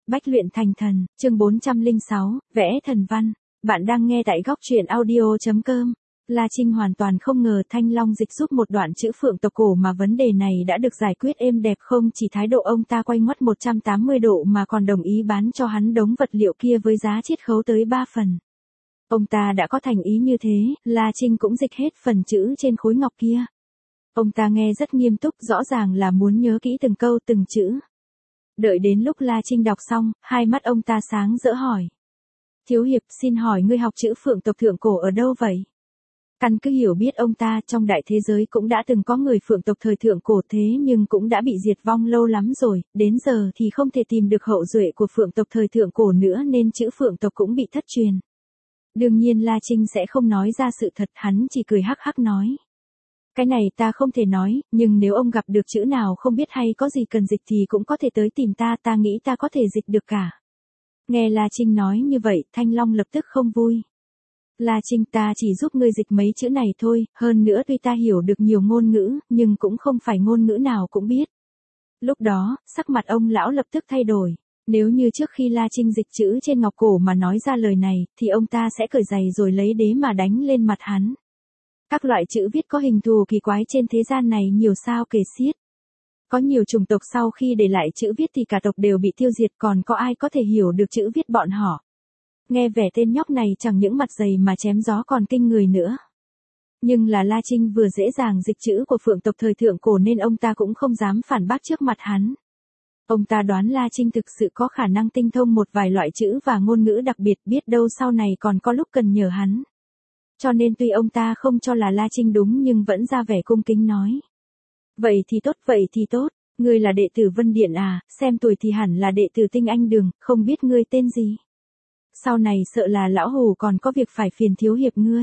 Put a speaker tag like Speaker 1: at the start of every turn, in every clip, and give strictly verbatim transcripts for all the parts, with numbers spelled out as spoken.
Speaker 1: Bách luyện thành thần, chương bốn trăm lẻ sáu, vẽ thần văn. Bạn đang nghe tại góc truyện audio chấm com. La Trinh hoàn toàn không ngờ Thanh Long dịch giúp một đoạn chữ phượng tộc cổ mà vấn đề này đã được giải quyết êm đẹp, không chỉ thái độ ông ta quay ngoắt một trăm tám mươi độ mà còn đồng ý bán cho hắn đống vật liệu kia với giá chiết khấu tới ba phần. Ông ta đã có thành ý như thế, La Trinh cũng dịch hết phần chữ trên khối ngọc kia. Ông ta nghe rất nghiêm túc, rõ ràng là muốn nhớ kỹ từng câu từng chữ. Đợi đến lúc La Trinh đọc xong, hai mắt ông ta sáng rỡ hỏi. Thiếu hiệp, xin hỏi ngươi học chữ phượng tộc thượng cổ ở đâu vậy? Căn cứ hiểu biết ông ta, trong đại thế giới cũng đã từng có người phượng tộc thời thượng cổ, thế nhưng cũng đã bị diệt vong lâu lắm rồi, đến giờ thì không thể tìm được hậu duệ của phượng tộc thời thượng cổ nữa nên chữ phượng tộc cũng bị thất truyền. Đương nhiên La Trinh sẽ không nói ra sự thật, hắn chỉ cười hắc hắc nói. Cái này ta không thể nói, nhưng nếu ông gặp được chữ nào không biết hay có gì cần dịch thì cũng có thể tới tìm ta, ta nghĩ ta có thể dịch được cả. Nghe La Trinh nói như vậy, Thanh Long lập tức không vui. La Trinh, ta chỉ giúp ngươi dịch mấy chữ này thôi, hơn nữa tuy ta hiểu được nhiều ngôn ngữ, nhưng cũng không phải ngôn ngữ nào cũng biết. Lúc đó, sắc mặt ông lão lập tức thay đổi. Nếu như trước khi La Trinh dịch chữ trên ngọc cổ mà nói ra lời này, thì ông ta sẽ cởi giày rồi lấy đế mà đánh lên mặt hắn. Các loại chữ viết có hình thù kỳ quái trên thế gian này nhiều sao kể xiết. Có nhiều chủng tộc sau khi để lại chữ viết thì cả tộc đều bị tiêu diệt, còn có ai có thể hiểu được chữ viết bọn họ. Nghe vẻ tên nhóc này chẳng những mặt dày mà chém gió còn kinh người nữa. Nhưng là La Trinh vừa dễ dàng dịch chữ của phượng tộc thời thượng cổ nên ông ta cũng không dám phản bác trước mặt hắn. Ông ta đoán La Trinh thực sự có khả năng tinh thông một vài loại chữ và ngôn ngữ đặc biệt, biết đâu sau này còn có lúc cần nhờ hắn. Cho nên tuy ông ta không cho là La Trinh đúng nhưng vẫn ra vẻ cung kính nói. Vậy thì tốt, vậy thì tốt, ngươi là đệ tử Vân Điện à, xem tuổi thì hẳn là đệ tử Tinh Anh Đường, không biết ngươi tên gì. Sau này sợ là lão hủ còn có việc phải phiền thiếu hiệp ngươi.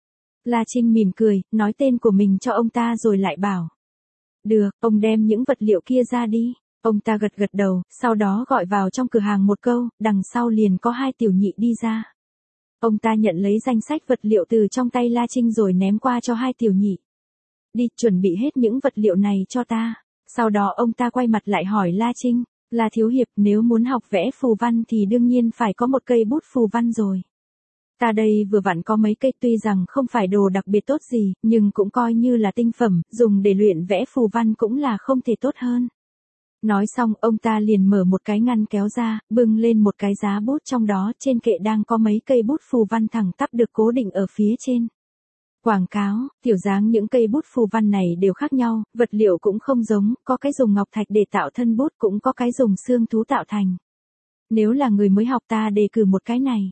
Speaker 1: La Trinh mỉm cười, nói tên của mình cho ông ta rồi lại bảo. Được, ông đem những vật liệu kia ra đi. Ông ta gật gật đầu, sau đó gọi vào trong cửa hàng một câu, đằng sau liền có hai tiểu nhị đi ra. Ông ta nhận lấy danh sách vật liệu từ trong tay La Trinh rồi ném qua cho hai tiểu nhị. Đi, chuẩn bị hết những vật liệu này cho ta. Sau đó ông ta quay mặt lại hỏi La Trinh, là thiếu hiệp, nếu muốn học vẽ phù văn thì đương nhiên phải có một cây bút phù văn rồi. Ta đây vừa vặn có mấy cây, tuy rằng không phải đồ đặc biệt tốt gì, nhưng cũng coi như là tinh phẩm, dùng để luyện vẽ phù văn cũng là không thể tốt hơn. Nói xong, ông ta liền mở một cái ngăn kéo ra, bưng lên một cái giá bút, trong đó trên kệ đang có mấy cây bút phù văn thẳng tắp được cố định ở phía trên. Quảng cáo, tiểu dáng những cây bút phù văn này đều khác nhau, vật liệu cũng không giống, có cái dùng ngọc thạch để tạo thân bút, cũng có cái dùng xương thú tạo thành. Nếu là người mới học ta đề cử một cái này.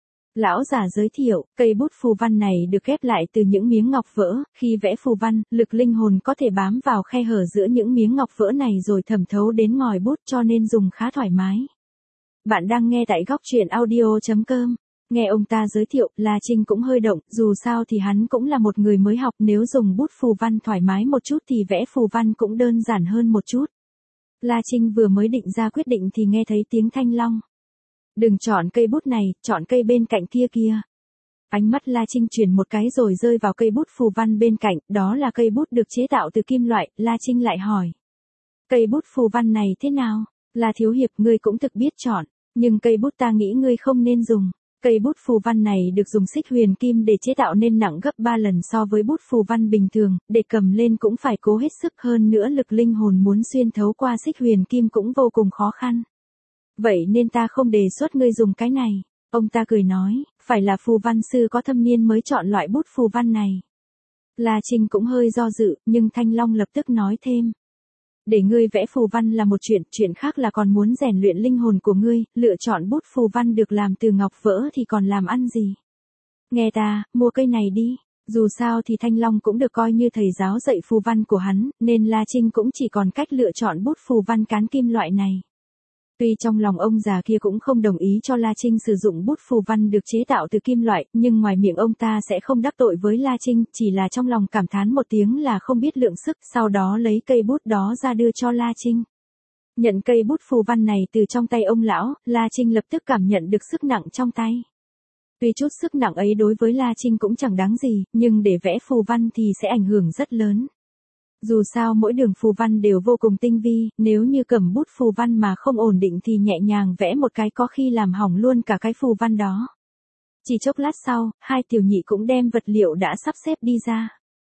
Speaker 1: Lão giả giới thiệu, cây bút phù văn này được ghép lại từ những miếng ngọc vỡ, khi vẽ phù văn, lực linh hồn có thể bám vào khe hở giữa những miếng ngọc vỡ này rồi thẩm thấu đến ngòi bút, cho nên dùng khá thoải mái. Bạn đang nghe tại góc truyện audio chấm com. Nghe ông ta giới thiệu, La Trinh cũng hơi động, dù sao thì hắn cũng là một người mới học, nếu dùng bút phù văn thoải mái một chút thì vẽ phù văn cũng đơn giản hơn một chút. La Trinh vừa mới định ra quyết định thì nghe thấy tiếng Thanh Long. Đừng chọn cây bút này, chọn cây bên cạnh kia kia. Ánh mắt La Trinh chuyển một cái rồi rơi vào cây bút phù văn bên cạnh, đó là cây bút được chế tạo từ kim loại. La Trinh lại hỏi. Cây bút phù văn này thế nào? Là thiếu hiệp, ngươi cũng thực biết chọn, nhưng cây bút ta nghĩ ngươi không nên dùng. Cây bút phù văn này được dùng xích huyền kim để chế tạo nên nặng gấp ba lần so với bút phù văn bình thường, để cầm lên cũng phải cố hết sức, hơn nữa lực linh hồn muốn xuyên thấu qua xích huyền kim cũng vô cùng khó khăn. Vậy nên ta không đề xuất ngươi dùng cái này. Ông ta cười nói, phải là phù văn sư có thâm niên mới chọn loại bút phù văn này. La Trinh cũng hơi do dự, nhưng Thanh Long lập tức nói thêm. Để ngươi vẽ phù văn là một chuyện, chuyện khác là còn muốn rèn luyện linh hồn của ngươi, lựa chọn bút phù văn được làm từ ngọc vỡ thì còn làm ăn gì. Nghe ta, mua cây này đi. Dù sao thì Thanh Long cũng được coi như thầy giáo dạy phù văn của hắn, nên La Trinh cũng chỉ còn cách lựa chọn bút phù văn cán kim loại này. Tuy trong lòng ông già kia cũng không đồng ý cho La Trinh sử dụng bút phù văn được chế tạo từ kim loại, nhưng ngoài miệng ông ta sẽ không đắc tội với La Trinh, chỉ là trong lòng cảm thán một tiếng là không biết lượng sức, sau đó lấy cây bút đó ra đưa cho La Trinh. Nhận cây bút phù văn này từ trong tay ông lão, La Trinh lập tức cảm nhận được sức nặng trong tay. Tuy chút sức nặng ấy đối với La Trinh cũng chẳng đáng gì, nhưng để vẽ phù văn thì sẽ ảnh hưởng rất lớn. Dù sao mỗi đường phù văn đều vô cùng tinh vi, nếu như cầm bút phù văn mà không ổn định thì nhẹ nhàng vẽ một cái có khi làm hỏng luôn cả cái phù văn đó. Chỉ chốc lát sau, hai tiểu nhị cũng đem vật liệu đã sắp xếp đi ra.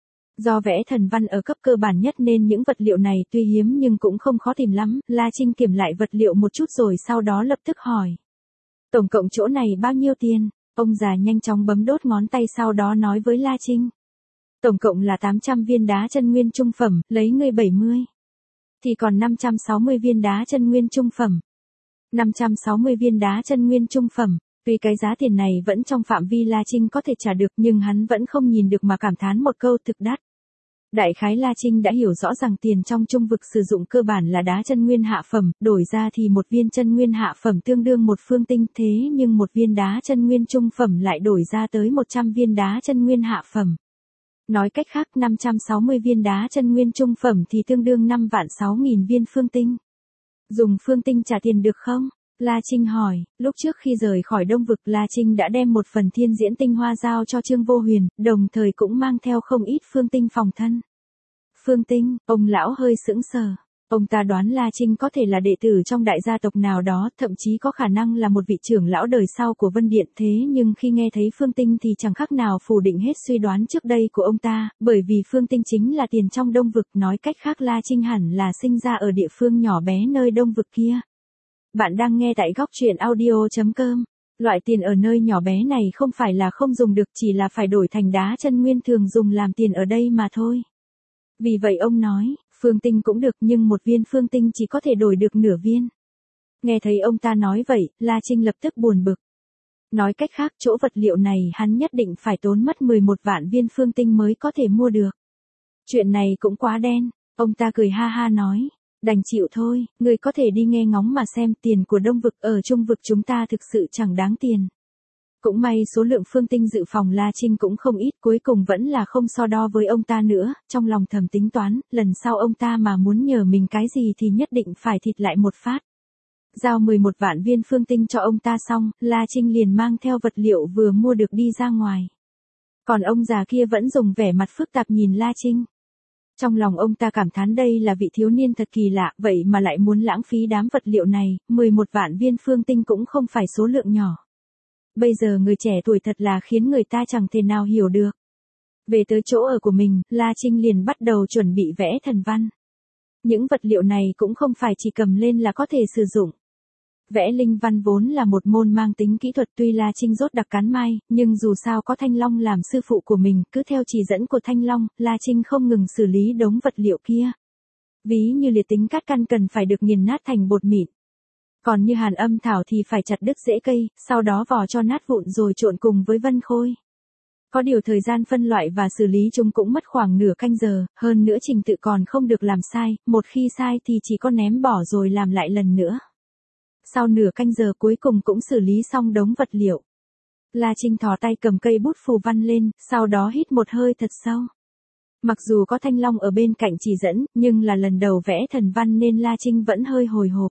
Speaker 1: Do vẽ thần văn ở cấp cơ bản nhất nên những vật liệu này tuy hiếm nhưng cũng không khó tìm lắm, La Trinh kiểm lại vật liệu một chút rồi sau đó lập tức hỏi. Tổng cộng chỗ này bao nhiêu tiền? Ông già nhanh chóng bấm đốt ngón tay sau đó nói với La Trinh. Tổng cộng là tám trăm viên đá chân nguyên trung phẩm, lấy ngươi bảy mươi. Thì còn năm trăm sáu mươi viên đá chân nguyên trung phẩm. năm trăm sáu mươi viên đá chân nguyên trung phẩm. Tuy cái giá tiền này vẫn trong phạm vi La Trinh có thể trả được nhưng hắn vẫn không nhìn được mà cảm thán một câu thực đắt. Đại khái La Trinh đã hiểu rõ rằng tiền trong trung vực sử dụng cơ bản là đá chân nguyên hạ phẩm, đổi ra thì một viên chân nguyên hạ phẩm tương đương một phương tinh, thế nhưng một viên đá chân nguyên trung phẩm lại đổi ra tới một trăm viên đá chân nguyên hạ phẩm. Nói cách khác năm trăm sáu mươi viên đá chân nguyên trung phẩm thì tương đương năm vạn sáu nghìn viên phương tinh. Dùng phương tinh trả tiền được không? La Trinh hỏi, lúc trước khi rời khỏi Đông Vực La Trinh đã đem một phần thiên diễn tinh hoa giao cho Trương Vô Huyền, đồng thời cũng mang theo không ít phương tinh phòng thân. Phương tinh, ông lão hơi sững sờ. Ông ta đoán La Trinh có thể là đệ tử trong đại gia tộc nào đó, thậm chí có khả năng là một vị trưởng lão đời sau của Vân Điện, thế nhưng khi nghe thấy phương tinh thì chẳng khác nào phủ định hết suy đoán trước đây của ông ta, bởi vì phương tinh chính là tiền trong Đông Vực, nói cách khác La Trinh hẳn là sinh ra ở địa phương nhỏ bé nơi Đông Vực kia. Bạn đang nghe tại góc truyện audio chấm com. Loại tiền ở nơi nhỏ bé này không phải là không dùng được, chỉ là phải đổi thành đá chân nguyên thường dùng làm tiền ở đây mà thôi. Vì vậy ông nói, phương tinh cũng được nhưng một viên phương tinh chỉ có thể đổi được nửa viên. Nghe thấy ông ta nói vậy, La Trinh lập tức buồn bực. Nói cách khác chỗ vật liệu này hắn nhất định phải tốn mất mười một vạn viên phương tinh mới có thể mua được. Chuyện này cũng quá đen, ông ta cười ha ha nói. Đành chịu thôi, người có thể đi nghe ngóng mà xem, tiền của Đông Vực ở Trung Vực chúng ta thực sự chẳng đáng tiền. Cũng may số lượng phương tinh dự phòng La Trinh cũng không ít, cuối cùng vẫn là không so đo với ông ta nữa, trong lòng thầm tính toán, lần sau ông ta mà muốn nhờ mình cái gì thì nhất định phải thịt lại một phát. Giao mười một vạn viên phương tinh cho ông ta xong, La Trinh liền mang theo vật liệu vừa mua được đi ra ngoài. Còn ông già kia vẫn dùng vẻ mặt phức tạp nhìn La Trinh. Trong lòng ông ta cảm thán đây là vị thiếu niên thật kỳ lạ, vậy mà lại muốn lãng phí đám vật liệu này, mười một vạn viên phương tinh cũng không phải số lượng nhỏ. Bây giờ người trẻ tuổi thật là khiến người ta chẳng thể nào hiểu được. Về tới chỗ ở của mình, La Trinh liền bắt đầu chuẩn bị vẽ thần văn. Những vật liệu này cũng không phải chỉ cầm lên là có thể sử dụng. Vẽ linh văn vốn là một môn mang tính kỹ thuật, tuy La Trinh rốt đặc cán mai, nhưng dù sao có Thanh Long làm sư phụ của mình, cứ theo chỉ dẫn của Thanh Long, La Trinh không ngừng xử lý đống vật liệu kia. Ví như liệt tính cát căn cần phải được nghiền nát thành bột mịn. Còn như hàn âm thảo thì phải chặt đứt rễ cây, sau đó vò cho nát vụn rồi trộn cùng với vân khôi. Có điều thời gian phân loại và xử lý chúng cũng mất khoảng nửa canh giờ, hơn nữa trình tự còn không được làm sai, một khi sai thì chỉ có ném bỏ rồi làm lại lần nữa. Sau nửa canh giờ cuối cùng cũng xử lý xong đống vật liệu. La Trinh thò tay cầm cây bút phù văn lên, sau đó hít một hơi thật sâu. Mặc dù có Thanh Long ở bên cạnh chỉ dẫn, nhưng là lần đầu vẽ thần văn nên La Trinh vẫn hơi hồi hộp.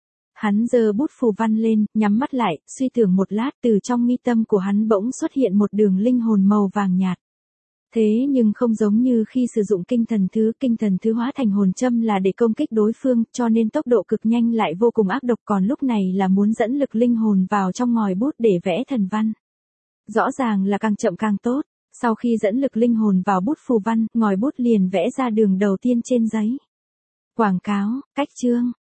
Speaker 1: Hắn giơ bút phù văn lên, nhắm mắt lại, suy tưởng một lát, từ trong mi tâm của hắn bỗng xuất hiện một đường linh hồn màu vàng nhạt. Thế nhưng không giống như khi sử dụng kinh thần thứ, kinh thần thứ hóa thành hồn châm là để công kích đối phương, cho nên tốc độ cực nhanh lại vô cùng ác độc, còn lúc này là muốn dẫn lực linh hồn vào trong ngòi bút để vẽ thần văn. Rõ ràng là càng chậm càng tốt, sau khi dẫn lực linh hồn vào bút phù văn, ngòi bút liền vẽ ra đường đầu tiên trên giấy. Quảng cáo, cách chương,